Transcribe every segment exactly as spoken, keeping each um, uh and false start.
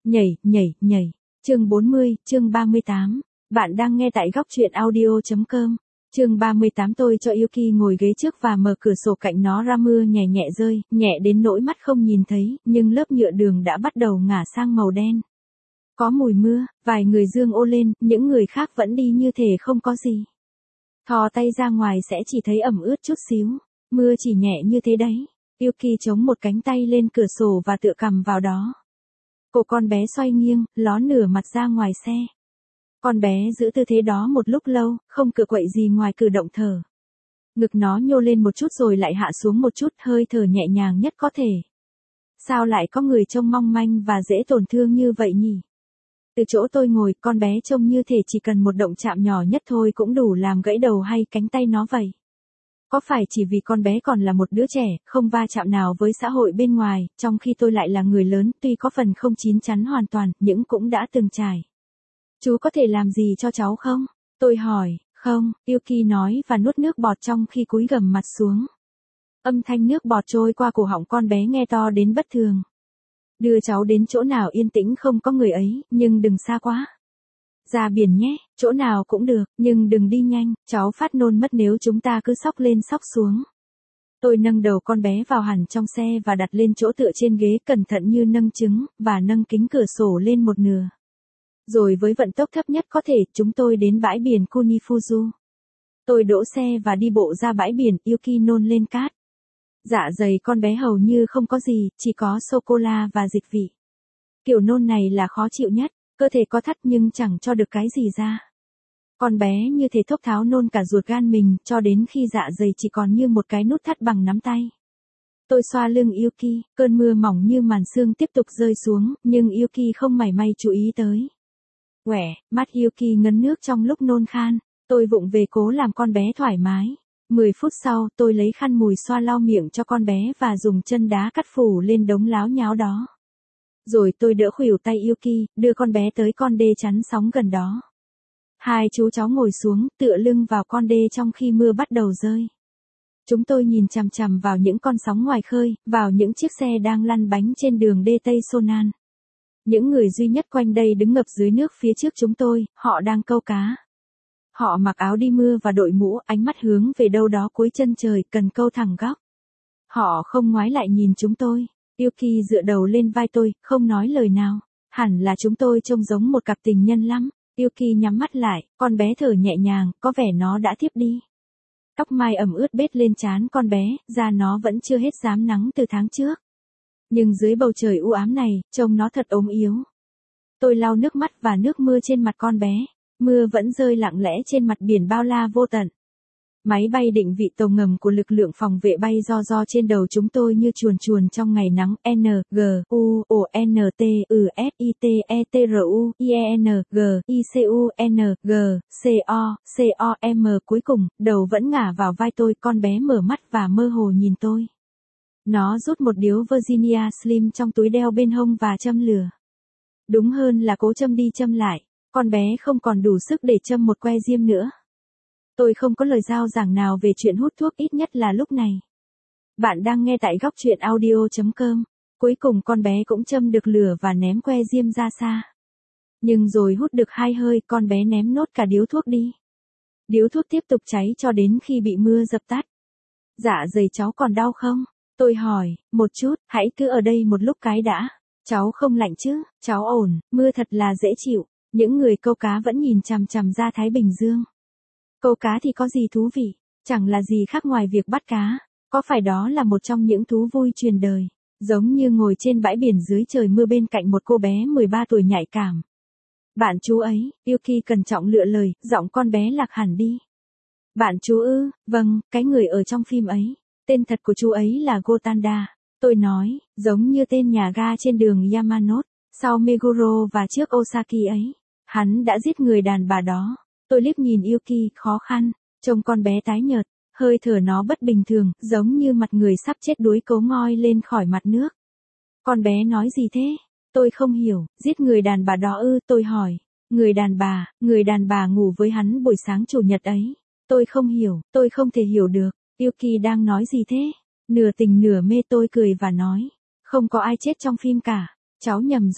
Nhảy, nhảy, nhảy. Chương bốn mươi, chương ba mươi tám. Bạn đang nghe tại góc truyện audio.com. Chương ba mươi tám. Tôi cho Yuki ngồi ghế trước và mở cửa sổ cạnh nó ra, mưa nhẹ nhẹ rơi, nhẹ đến nỗi mắt không nhìn thấy, nhưng lớp nhựa đường đã bắt đầu ngả sang màu đen. Có mùi mưa, vài người giương ô lên, những người khác vẫn đi như thể không có gì. Thò tay ra ngoài sẽ chỉ thấy ẩm ướt chút xíu, mưa chỉ nhẹ như thế đấy. Yuki chống một cánh tay lên cửa sổ và tựa cằm vào đó. Cổ con bé xoay nghiêng, ló nửa mặt ra ngoài xe. Con bé giữ tư thế đó một lúc lâu, không cựa quậy gì ngoài cử động thở. Ngực nó nhô lên một chút rồi lại hạ xuống một chút, hơi thở nhẹ nhàng nhất có thể. Sao lại có người trông mong manh và dễ tổn thương như vậy nhỉ? Từ chỗ tôi ngồi, con bé trông như thể chỉ cần một động chạm nhỏ nhất thôi cũng đủ làm gãy đầu hay cánh tay nó vậy. Có phải chỉ vì con bé còn là một đứa trẻ, không va chạm nào với xã hội bên ngoài, trong khi tôi lại là người lớn, tuy có phần không chín chắn hoàn toàn, nhưng cũng đã từng trải. Chú có thể làm gì cho cháu không? Tôi hỏi. Không, Yuki nói và nuốt nước bọt trong khi cúi gằm mặt xuống. Âm thanh nước bọt trôi qua cổ họng con bé nghe to đến bất thường. Đưa cháu đến chỗ nào yên tĩnh không có người ấy, nhưng đừng xa quá. Ra biển nhé, chỗ nào cũng được, nhưng đừng đi nhanh, cháu phát nôn mất nếu chúng ta cứ xóc lên xóc xuống. Tôi nâng đầu con bé vào hẳn trong xe và đặt lên chỗ tựa trên ghế cẩn thận như nâng trứng, và nâng kính cửa sổ lên một nửa. Rồi với vận tốc thấp nhất có thể, chúng tôi đến bãi biển Kunifuzu. Tôi đỗ xe và đi bộ ra bãi biển, Yuki nôn lên cát. Dạ dày con bé hầu như không có gì, chỉ có sô-cô-la và dịch vị. Kiểu nôn này là khó chịu nhất, cơ thể có thắt nhưng chẳng cho được cái gì ra. Con bé như thể thốc tháo nôn cả ruột gan mình, cho đến khi dạ dày chỉ còn như một cái nút thắt bằng nắm tay. Tôi xoa lưng Yuki, cơn mưa mỏng như màn sương tiếp tục rơi xuống, nhưng Yuki không mảy may chú ý tới. Quẻ, mắt Yuki ngấn nước trong lúc nôn khan, tôi vụng về cố làm con bé thoải mái. Mười phút sau, tôi lấy khăn mùi xoa lau miệng cho con bé và dùng chân đá cắt phủ lên đống láo nháo đó. Rồi tôi đỡ khuỷu tay Yuki, đưa con bé tới con đê chắn sóng gần đó. Hai chú cháu ngồi xuống, tựa lưng vào con đê trong khi mưa bắt đầu rơi. Chúng tôi nhìn chằm chằm vào những con sóng ngoài khơi, vào những chiếc xe đang lăn bánh trên đường đê Tây Sonan. Những người duy nhất quanh đây đứng ngập dưới nước phía trước chúng tôi, họ đang câu cá. Họ mặc áo đi mưa và đội mũ, ánh mắt hướng về đâu đó cuối chân trời, cần câu thẳng góc. Họ không ngoái lại nhìn chúng tôi. Yuki dựa đầu lên vai tôi, không nói lời nào. Hẳn là chúng tôi trông giống một cặp tình nhân lắm. Yuki nhắm mắt lại, con bé thở nhẹ nhàng, có vẻ nó đã thiếp đi. Tóc mai ẩm ướt bết lên trán con bé, da nó vẫn chưa hết rám nắng từ tháng trước. Nhưng dưới bầu trời u ám này, trông nó thật ốm yếu. Tôi lau nước mắt và nước mưa trên mặt con bé. Mưa vẫn rơi lặng lẽ trên mặt biển bao la vô tận. Máy bay định vị tàu ngầm của lực lượng phòng vệ bay ro ro trên đầu chúng tôi như chuồn chuồn trong ngày nắng. N, G, U, O, N, T, U, S, I, T, E, T, R, U, I, E, N, G, I, C, U, N, G, C, O, C, O, M. Cuối cùng, đầu vẫn ngả vào vai tôi, con bé mở mắt và mơ hồ nhìn tôi. Nó rút một điếu Virginia Slim trong túi đeo bên hông và châm lửa. Đúng hơn là cố châm đi châm lại. Con bé không còn đủ sức để châm một que diêm nữa. Tôi không có lời giao giảng nào về chuyện hút thuốc, ít nhất là lúc này. Bạn đang nghe tại góc truyện audio.com. Cuối cùng con bé cũng châm được lửa và ném que diêm ra xa. Nhưng rồi hút được hai hơi, con bé ném nốt cả điếu thuốc đi. Điếu thuốc tiếp tục cháy cho đến khi bị mưa dập tắt. Dạ dày cháu còn đau không? Tôi hỏi. Một chút, hãy cứ ở đây một lúc cái đã. Cháu không lạnh chứ? Cháu ổn, mưa thật là dễ chịu. Những người câu cá vẫn nhìn chằm chằm ra Thái Bình Dương. Câu cá thì có gì thú vị, chẳng là gì khác ngoài việc bắt cá. Có phải đó là một trong những thú vui truyền đời, giống như ngồi trên bãi biển dưới trời mưa bên cạnh một cô bé mười ba tuổi nhạy cảm. Bạn chú ấy, Yuki cẩn trọng lựa lời, giọng con bé lạc hẳn đi. Bạn chú ư, vâng, cái người ở trong phim ấy. Tên thật của chú ấy là Gotanda. Tôi nói, giống như tên nhà ga trên đường Yamanote, sau Meguro và trước Osaki ấy. Hắn đã giết người đàn bà đó. Tôi liếc nhìn Yuki, khó khăn, trông con bé tái nhợt, hơi thở nó bất bình thường, giống như mặt người sắp chết đuối cấu ngoi lên khỏi mặt nước. Con bé nói gì thế? Tôi không hiểu, giết người đàn bà đó ư? Tôi hỏi. Người đàn bà, người đàn bà ngủ với hắn buổi sáng chủ nhật ấy. Tôi không hiểu, tôi không thể hiểu được. Yuki đang nói gì thế? Nửa tình nửa mê tôi cười và nói. Không có ai chết trong phim cả. Cháu nhầm rồi,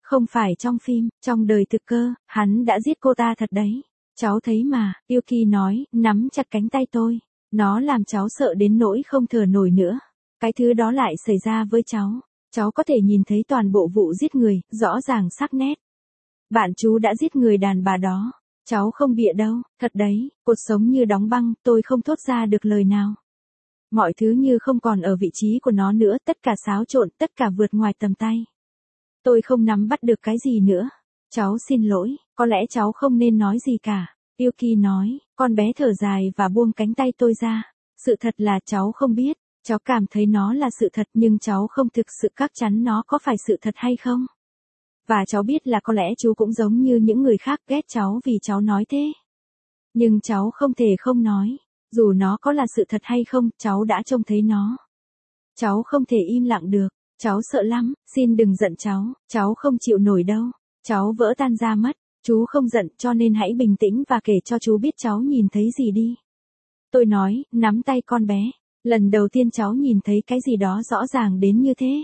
Không phải trong phim, trong đời thực cơ, hắn đã giết cô ta thật đấy. Cháu thấy mà, Yuki nói, nắm chặt cánh tay tôi. Nó làm cháu sợ đến nỗi không thở nổi nữa. Cái thứ đó lại xảy ra với cháu. Cháu có thể nhìn thấy toàn bộ vụ giết người, rõ ràng sắc nét. Bạn chú đã giết người đàn bà đó. Cháu không bịa đâu, thật đấy, cuộc sống như đóng băng, tôi không thốt ra được lời nào. Mọi thứ như không còn ở vị trí của nó nữa, tất cả xáo trộn, tất cả vượt ngoài tầm tay. Tôi không nắm bắt được cái gì nữa. Cháu xin lỗi, có lẽ cháu không nên nói gì cả. Yuki nói, con bé thở dài và buông cánh tay tôi ra. Sự thật là cháu không biết, cháu cảm thấy nó là sự thật nhưng cháu không thực sự chắc chắn nó có phải sự thật hay không. Và cháu biết là có lẽ chú cũng giống như những người khác ghét cháu vì cháu nói thế. Nhưng cháu không thể không nói, dù nó có là sự thật hay không, cháu đã trông thấy nó. Cháu không thể im lặng được, cháu sợ lắm, xin đừng giận cháu, cháu không chịu nổi đâu. Cháu vỡ tan ra mất, chú không giận cho nên hãy bình tĩnh và kể cho chú biết cháu nhìn thấy gì đi. Tôi nói, nắm tay con bé, lần đầu tiên cháu nhìn thấy cái gì đó rõ ràng đến như thế.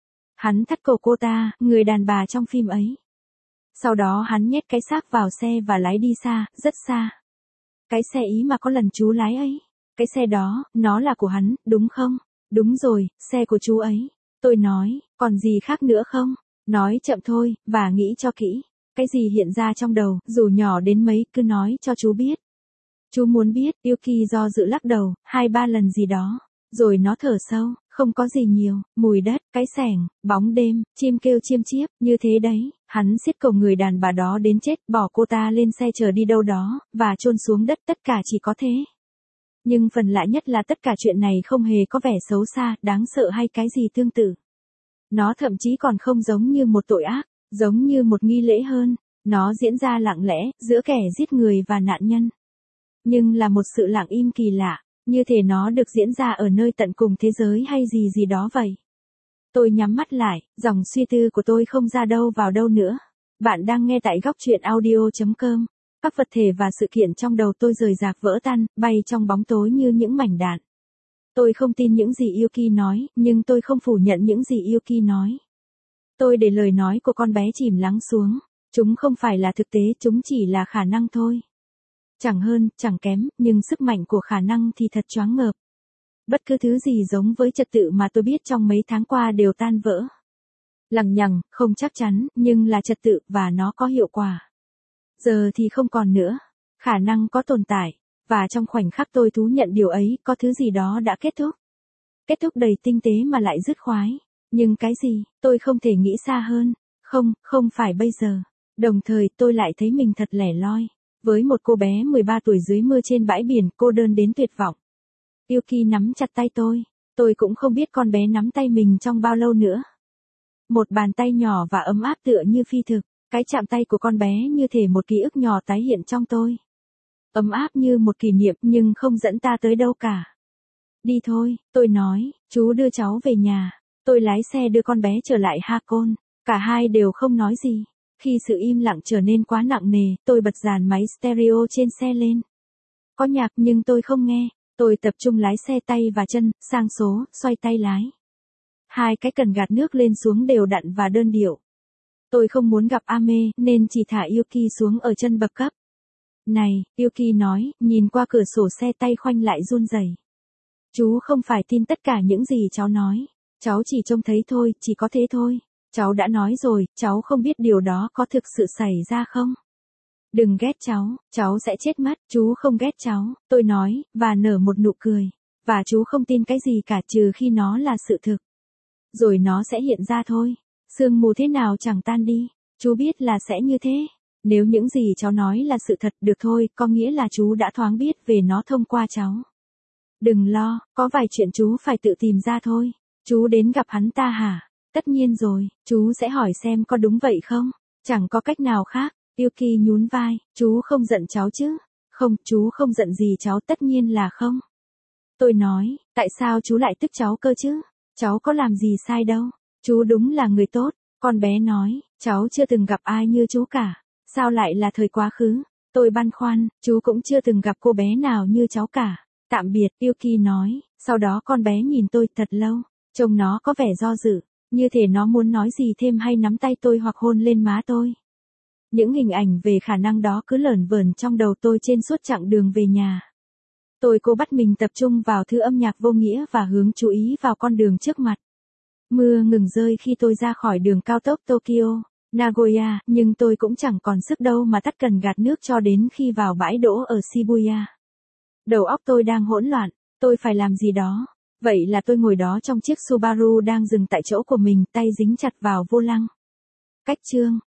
Hắn thắt cổ cô ta, người đàn bà trong phim ấy. Sau đó hắn nhét cái xác vào xe và lái đi xa, rất xa. Cái xe ý mà có lần chú lái ấy. Cái xe đó, nó là của hắn, đúng không? Đúng rồi, xe của chú ấy. Tôi nói, còn gì khác nữa không? Nói chậm thôi, và nghĩ cho kỹ. Cái gì hiện ra trong đầu, dù nhỏ đến mấy, cứ nói cho chú biết. Chú muốn biết, Yuki do dự lắc đầu, hai ba lần gì đó. Rồi nó thở sâu, không có gì nhiều, mùi đất, cái xẻng, bóng đêm, chim kêu chiêm chiếp, như thế đấy. Hắn siết cổ người đàn bà đó đến chết, bỏ cô ta lên xe chở đi đâu đó, và chôn xuống đất, tất cả chỉ có thế. Nhưng phần lạ nhất là tất cả chuyện này không hề có vẻ xấu xa, đáng sợ hay cái gì tương tự. Nó thậm chí còn không giống như một tội ác, giống như một nghi lễ hơn. Nó diễn ra lặng lẽ, giữa kẻ giết người và nạn nhân. Nhưng là một sự lặng im kỳ lạ, như thể nó được diễn ra ở nơi tận cùng thế giới hay gì gì đó vậy. Tôi nhắm mắt lại, dòng suy tư của tôi không ra đâu vào đâu nữa. Bạn đang nghe tại góc truyện audio chấm com. Các vật thể và sự kiện trong đầu tôi rời rạc vỡ tan, bay trong bóng tối như những mảnh đạn. Tôi không tin những gì Yuki nói, nhưng tôi không phủ nhận những gì Yuki nói. Tôi để lời nói của con bé chìm lắng xuống. Chúng không phải là thực tế, chúng chỉ là khả năng thôi. Chẳng hơn, chẳng kém, nhưng sức mạnh của khả năng thì thật choáng ngợp. Bất cứ thứ gì giống với trật tự mà tôi biết trong mấy tháng qua đều tan vỡ. Lằng nhằng, không chắc chắn, nhưng là trật tự và nó có hiệu quả. Giờ thì không còn nữa. Khả năng có tồn tại. Và trong khoảnh khắc tôi thú nhận điều ấy, có thứ gì đó đã kết thúc. Kết thúc đầy tinh tế mà lại dứt khoái. Nhưng cái gì, tôi không thể nghĩ xa hơn. Không, không phải bây giờ. Đồng thời tôi lại thấy mình thật lẻ loi. Với một cô bé mười ba tuổi dưới mưa trên bãi biển, cô đơn đến tuyệt vọng. Yuki nắm chặt tay tôi. Tôi cũng không biết con bé nắm tay mình trong bao lâu nữa. Một bàn tay nhỏ và ấm áp tựa như phi thực. Cái chạm tay của con bé như thể một ký ức nhỏ tái hiện trong tôi. Ấm áp như một kỷ niệm nhưng không dẫn ta tới đâu cả. Đi thôi, tôi nói, chú đưa cháu về nhà. Tôi lái xe đưa con bé trở lại Hakone. Cả hai đều không nói gì. Khi sự im lặng trở nên quá nặng nề, tôi bật dàn máy stereo trên xe lên. Có nhạc nhưng tôi không nghe. Tôi tập trung lái xe tay và chân, sang số, xoay tay lái. Hai cái cần gạt nước lên xuống đều đặn và đơn điệu. Tôi không muốn gặp Ame, nên chỉ thả Yuki xuống ở chân bậc cấp. Này, Yuki nói, nhìn qua cửa sổ xe tay khoanh lại run rẩy. Chú không phải tin tất cả những gì cháu nói. Cháu chỉ trông thấy thôi, chỉ có thế thôi. Cháu đã nói rồi, cháu không biết điều đó có thực sự xảy ra không? Đừng ghét cháu, cháu sẽ chết mất. Chú không ghét cháu, tôi nói, và nở một nụ cười. Và chú không tin cái gì cả trừ khi nó là sự thực. Rồi nó sẽ hiện ra thôi. Sương mù thế nào chẳng tan đi. Chú biết là sẽ như thế. Nếu những gì cháu nói là sự thật, được thôi, có nghĩa là chú đã thoáng biết về nó thông qua cháu. Đừng lo, có vài chuyện chú phải tự tìm ra thôi. Chú đến gặp hắn ta hả? Tất nhiên rồi, chú sẽ hỏi xem có đúng vậy không? Chẳng có cách nào khác. Yuki nhún vai, chú không giận cháu chứ? Không, chú không giận gì cháu, tất nhiên là không. Tôi nói, tại sao chú lại tức cháu cơ chứ? Cháu có làm gì sai đâu. Chú đúng là người tốt. Con bé nói, cháu chưa từng gặp ai như chú cả. Sao lại là thời quá khứ? Tôi băn khoăn, chú cũng chưa từng gặp cô bé nào như cháu cả. Tạm biệt, Yuki nói. Sau đó con bé nhìn tôi thật lâu. Trông nó có vẻ do dự. Như thể nó muốn nói gì thêm hay nắm tay tôi hoặc hôn lên má tôi. Những hình ảnh về khả năng đó cứ lởn vởn trong đầu tôi trên suốt chặng đường về nhà. Tôi cố bắt mình tập trung vào thứ âm nhạc vô nghĩa và hướng chú ý vào con đường trước mặt. Mưa ngừng rơi khi tôi ra khỏi đường cao tốc Tokyo, Nagoya, nhưng tôi cũng chẳng còn sức đâu mà tắt cần gạt nước cho đến khi vào bãi đỗ ở Shibuya. Đầu óc tôi đang hỗn loạn, tôi phải làm gì đó. Vậy là tôi ngồi đó trong chiếc Subaru đang dừng tại chỗ của mình, tay dính chặt vào vô lăng. Cách chương